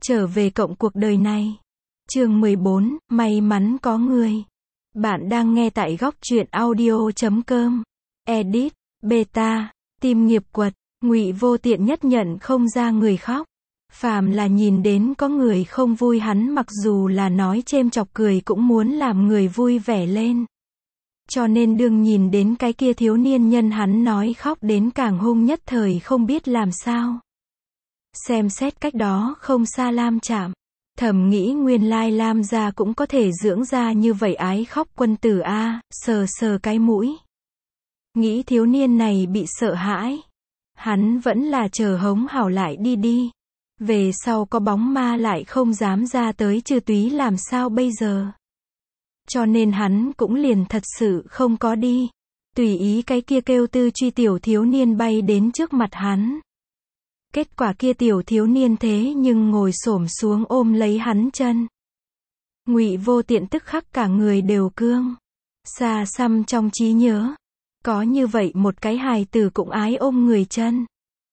Trở về cộng cuộc đời này. Chương 14, may mắn có người. Bạn đang nghe tại góc truyện audio.com. Edit, beta, tìm nghiệp quật. Ngụy Vô Tiện nhất nhận không ra người khóc. Phàm là nhìn đến có người không vui hắn mặc dù là nói chêm chọc cười cũng muốn làm người vui vẻ lên. Cho nên đương nhìn đến cái kia thiếu niên nhân hắn nói khóc đến càng hung nhất thời không biết làm sao. Xem xét cách đó không xa Lam Trạm. Thầm nghĩ nguyên lai Lam gia cũng có thể dưỡng ra như vậy ái khóc quân tử a, sờ sờ cái mũi. Nghĩ thiếu niên này bị sợ hãi. Hắn vẫn là chờ hống hảo lại đi. Về sau có bóng ma lại không dám ra tới Chư Túy làm sao bây giờ. Cho nên hắn cũng liền thật sự không có đi. Tùy ý cái kia kêu tư truy tiểu thiếu niên bay đến trước mặt hắn. Kết quả kia tiểu thiếu niên thế nhưng ngồi xổm xuống ôm lấy hắn chân. Ngụy Vô Tiện tức khắc cả người đều cương. Xa xăm trong trí nhớ. Có như vậy một cái hài tử cũng ái ôm người chân.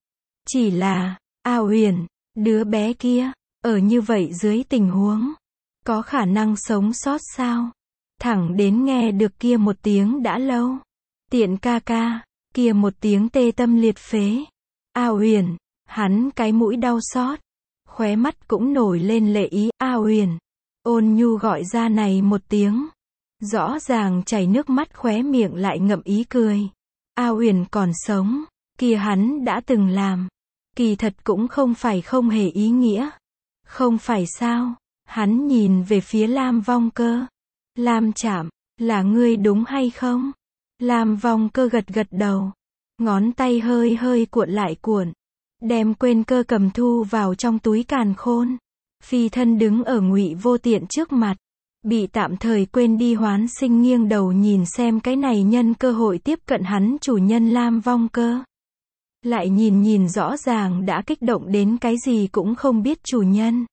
Chỉ là, A Huyền, đứa bé kia, ở như vậy dưới tình huống. Có khả năng sống sót sao? Thẳng đến nghe được kia một tiếng đã lâu. Tiện ca ca, kia một tiếng tê tâm liệt phế. A Huyền. Hắn cái mũi đau xót, khóe mắt cũng nổi lên lệ ý. A Huyền, ôn nhu gọi ra này một tiếng, rõ ràng chảy nước mắt khóe miệng lại ngậm ý cười. A Huyền còn sống, kia hắn đã từng làm, kỳ thật cũng không phải không hề ý nghĩa. Không phải sao? Hắn nhìn về phía Lam Vong Cơ. Lam Trạm, là ngươi đúng hay không? Lam Vong Cơ gật gật đầu, ngón tay hơi hơi cuộn lại cuộn. Đem quên cơ cầm thu vào trong túi càn khôn. Phi thân đứng ở Ngụy Vô Tiện trước mặt. Bị tạm thời quên đi Hoán Sinh nghiêng đầu nhìn xem cái này nhân cơ hội tiếp cận hắn chủ nhân Lam Vong Cơ. Lại nhìn rõ ràng đã kích động đến cái gì cũng không biết chủ nhân.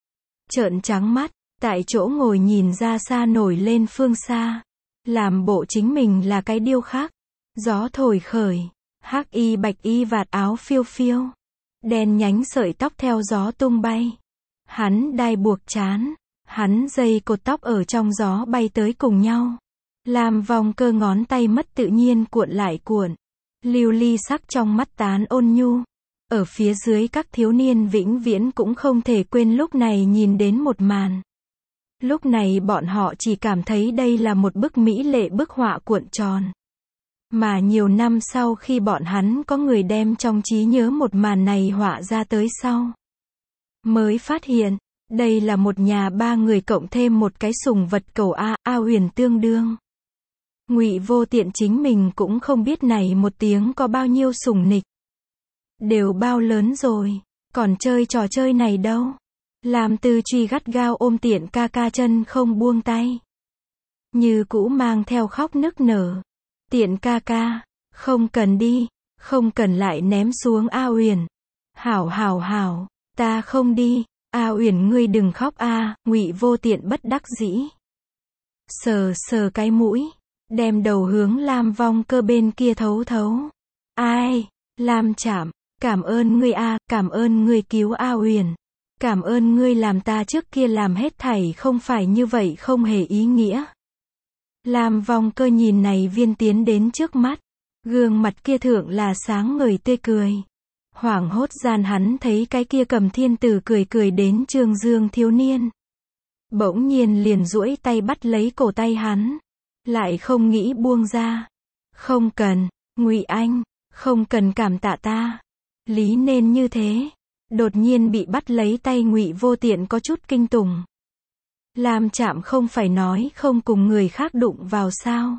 Trợn trắng mắt, tại chỗ ngồi nhìn ra xa nổi lên phương xa. Làm bộ chính mình là cái điêu khắc. Gió thổi khởi, hắc y bạch y vạt áo phiêu phiêu. Đen nhánh sợi tóc theo gió tung bay. Hắn đai buộc trán. Hắn dây cột tóc ở trong gió bay tới cùng nhau. Lam Vong Cơ ngón tay mất tự nhiên cuộn lại cuộn. Lưu ly sắc trong mắt tán ôn nhu. Ở phía dưới các thiếu niên vĩnh viễn cũng không thể quên lúc này nhìn đến một màn. Lúc này bọn họ chỉ cảm thấy đây là một bức mỹ lệ bức họa cuộn tròn. Mà nhiều năm sau khi bọn hắn có người đem trong trí nhớ một màn này họa ra tới sau. Mới phát hiện, đây là một nhà ba người cộng thêm một cái sùng vật cẩu A Huyền tương đương. Ngụy Vô Tiện chính mình cũng không biết này một tiếng có bao nhiêu sủng nịch. Đều bao lớn rồi, còn chơi trò chơi này đâu. Làm Tư Truy gắt gao ôm Tiện ca ca chân không buông tay. Như cũ mang theo khóc nức nở. Tiện ca ca, không cần đi, không cần lại ném xuống A Huyền. Hảo, ta không đi. A Huyền ngươi đừng khóc a. Ngụy Vô Tiện bất đắc dĩ. Sờ cái mũi, đem đầu hướng Lam Vong Cơ bên kia thấu. Ai, Lam Trạm, cảm ơn ngươi a, cảm ơn ngươi cứu A Huyền. Cảm ơn ngươi làm ta trước kia làm hết thảy không phải như vậy không hề ý nghĩa. Lam Vong Cơ nhìn này viên tiến đến trước mắt. Gương mặt kia thượng là sáng ngời tươi cười. Hoảng hốt gian hắn thấy cái kia Cầm Thiên Tử cười đến trương dương thiếu niên. Bỗng nhiên liền duỗi tay bắt lấy cổ tay hắn. Lại không nghĩ buông ra. Không cần, Ngụy Anh, không cần cảm tạ ta. Lý nên như thế. Đột nhiên bị bắt lấy tay Ngụy Vô Tiện có chút kinh tủng. Lam Trạm không phải nói không cùng người khác đụng vào sao.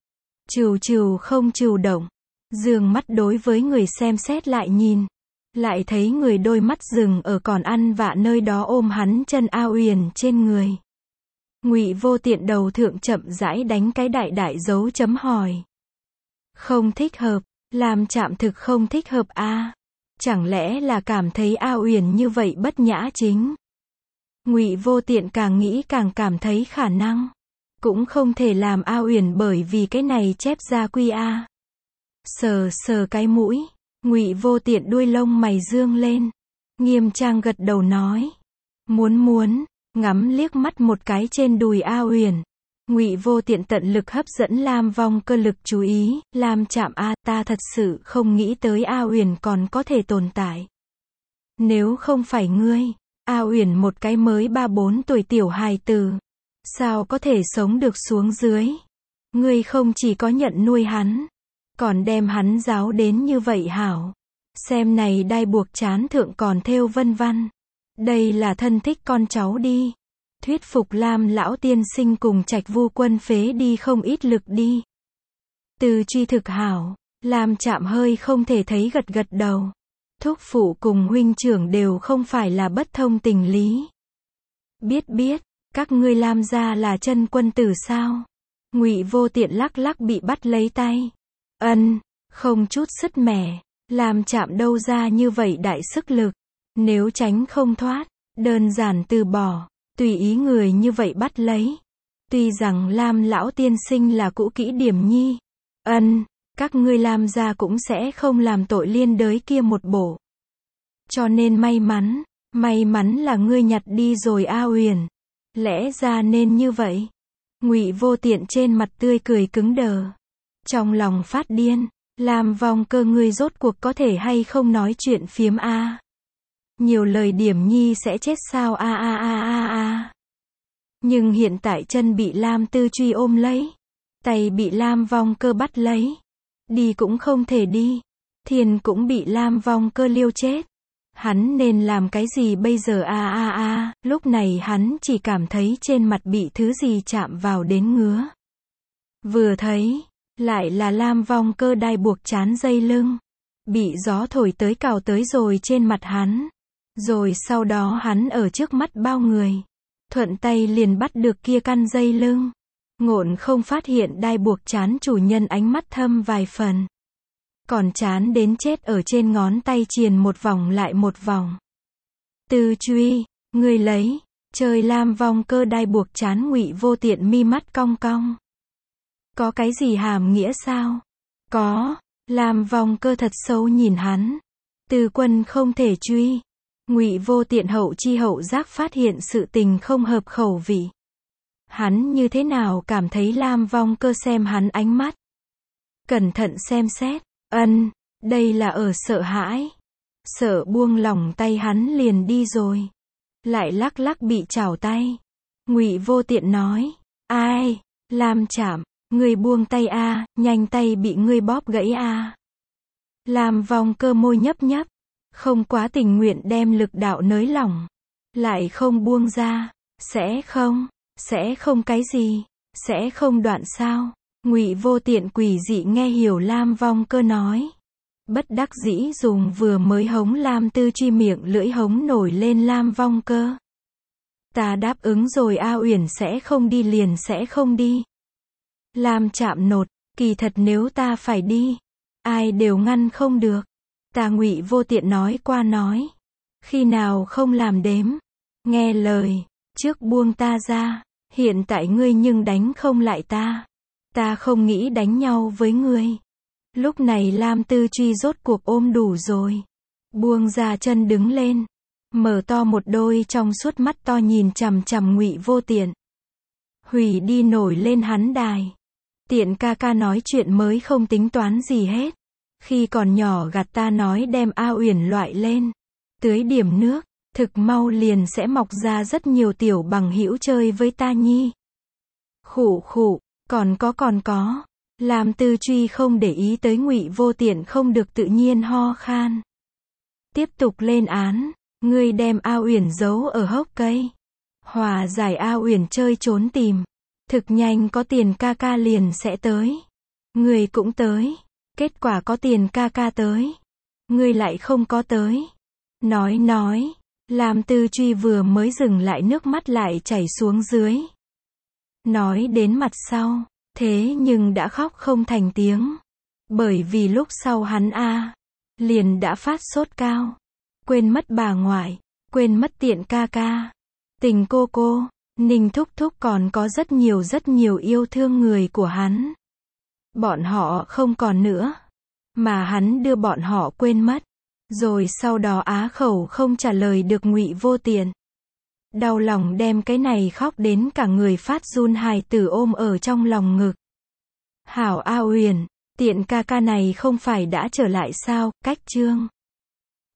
Trừ không trừ động. Dương mắt đối với người xem xét lại nhìn. Lại thấy người đôi mắt dừng ở còn ăn vạ nơi đó ôm hắn chân A Huyền trên người. Ngụy Vô Tiện đầu thượng chậm rãi đánh cái đại dấu chấm hỏi. Không thích hợp, Lam Trạm thực không thích hợp a. Chẳng lẽ là cảm thấy A Huyền như vậy bất nhã chính? Ngụy Vô Tiện càng nghĩ càng cảm thấy khả năng. Cũng không thể làm A Huyền bởi vì cái này chép ra quy A. Sờ cái mũi. Ngụy Vô Tiện đuôi lông mày dương lên. Nghiêm trang gật đầu nói. Muốn, ngắm liếc mắt một cái trên đùi A Uyển. Ngụy Vô Tiện tận lực hấp dẫn Lam Vong Cơ lực chú ý, Lam Trạm a, ta thật sự không nghĩ tới A Uyển còn có thể tồn tại. Nếu không phải ngươi, A Uyển một cái mới 3-4 tuổi tiểu hài tử, sao có thể sống được xuống dưới? Ngươi không chỉ có nhận nuôi hắn, còn đem hắn giáo đến như vậy hảo. Xem này đai buộc trán thượng còn thêu vân văn. Đây là thân thích con cháu đi. Thuyết phục Lam lão tiên sinh cùng Trạch Vu Quân phế đi không ít lực đi. Từ truy thực hảo, Lam Trạm hơi không thể thấy gật gật đầu. Thúc phụ cùng huynh trưởng đều không phải là bất thông tình lý. Biết, các ngươi Lam gia là chân quân tử sao? Ngụy Vô Tiện lắc lắc bị bắt lấy tay. Không chút sứt mẻ. Lam Trạm đâu ra như vậy đại sức lực. Nếu tránh không thoát, đơn giản từ bỏ, tùy ý người như vậy bắt lấy. Tuy rằng Lam lão tiên sinh là cũ kỹ điểm nhi. Các ngươi Lam gia cũng sẽ không làm tội liên đới kia một bộ. Cho nên may mắn là ngươi nhặt đi rồi A Uyển. Lẽ ra nên như vậy. Ngụy Vô Tiện trên mặt tươi cười cứng đờ. Trong lòng phát điên, Lam Vong Cơ ngươi rốt cuộc có thể hay không nói chuyện phiếm a? Nhiều lời điểm nhi sẽ chết sao a. Nhưng hiện tại chân bị Lam Tư Truy ôm lấy, tay bị Lam Vong Cơ bắt lấy, đi cũng không thể đi, thiên cũng bị Lam Vong Cơ liêu chết. Hắn nên làm cái gì bây giờ a? Lúc này hắn chỉ cảm thấy trên mặt bị thứ gì chạm vào đến ngứa. Vừa thấy, lại là Lam Vong Cơ đai buộc trán dây lưng, bị gió thổi tới cào tới rồi trên mặt hắn. Rồi sau đó hắn ở trước mắt bao người, thuận tay liền bắt được kia căn dây lưng. Ngộn không phát hiện đai buộc trán chủ nhân ánh mắt thâm vài phần. Còn chán đến chết ở trên ngón tay triền một vòng lại một vòng. Tư Truy, ngươi lấy, chơi Lam Vong Cơ đai buộc trán. Ngụy Vô Tiện mi mắt cong cong. Có cái gì hàm nghĩa sao? Có, Lam Vong Cơ thật xấu nhìn hắn. Tư quân không thể truy. Ngụy Vô Tiện hậu chi hậu giác phát hiện sự tình không hợp khẩu vị. Hắn như thế nào cảm thấy Lam Vong Cơ xem hắn ánh mắt? Cẩn thận xem xét, đây là ở sợ hãi. Sợ buông lỏng tay hắn liền đi rồi. Lại lắc lắc bị chảo tay. Ngụy Vô Tiện nói, ai, Lam Trạm, ngươi buông tay a, nhanh tay bị ngươi bóp gãy a. Lam Vong Cơ môi nhấp nhấp, không quá tình nguyện đem lực đạo nới lỏng, lại không buông ra. Sẽ không cái gì, sẽ không đoạn sao? Ngụy Vô Tiện quỷ dị nghe hiểu Lam Vong Cơ nói. Bất đắc dĩ dùng vừa mới hống Lam Tư Truy miệng lưỡi hống nổi lên Lam Vong Cơ. Ta đáp ứng rồi A Uyển sẽ không đi liền sẽ không đi. Lam Trạm nột, kỳ thật nếu ta phải đi, ai đều ngăn không được. Ta Ngụy Vô Tiện nói qua nói. Khi nào không làm đếm. Nghe lời, trước buông ta ra, hiện tại ngươi nhưng đánh không lại ta. Ta không nghĩ đánh nhau với ngươi. Lúc này Lam Tư Truy rốt cuộc ôm đủ rồi. Buông ra chân đứng lên. Mở to một đôi trong suốt mắt to nhìn chằm chằm Ngụy Vô Tiện. Hủy đi nổi lên hắn đài. Tiện ca ca nói chuyện mới không tính toán gì hết. Khi còn nhỏ gạt ta nói đem A Uyển loại lên. Tưới điểm nước, thực mau liền sẽ mọc ra rất nhiều tiểu bằng hữu chơi với ta nhi. Khụ khụ, còn có. Lam Tư Truy không để ý tới Ngụy Vô Tiện không được tự nhiên ho khan. Tiếp tục lên án, ngươi đem A Uyển giấu ở hốc cây. Hòa giải A Uyển chơi trốn tìm. Thực nhanh có tiền ca ca liền sẽ tới. Ngươi cũng tới. Kết quả có tiền ca ca tới. Ngươi lại không có tới. Nói. Lam Tư Truy vừa mới dừng lại nước mắt lại chảy xuống dưới. Nói đến mặt sau, thế nhưng đã khóc không thành tiếng. Bởi vì lúc sau hắn liền đã phát sốt cao. Quên mất bà ngoại, quên mất tiện ca ca. Tình cô, Ninh thúc thúc còn có rất nhiều yêu thương người của hắn. Bọn họ không còn nữa. Mà hắn đưa bọn họ quên mất. Rồi sau đó á khẩu không trả lời được Ngụy Vô Tiện. Đau lòng đem cái này khóc đến cả người phát run hài tử ôm ở trong lòng ngực. Hảo A Uyển, tiện ca ca này không phải đã trở lại sao, cách chương.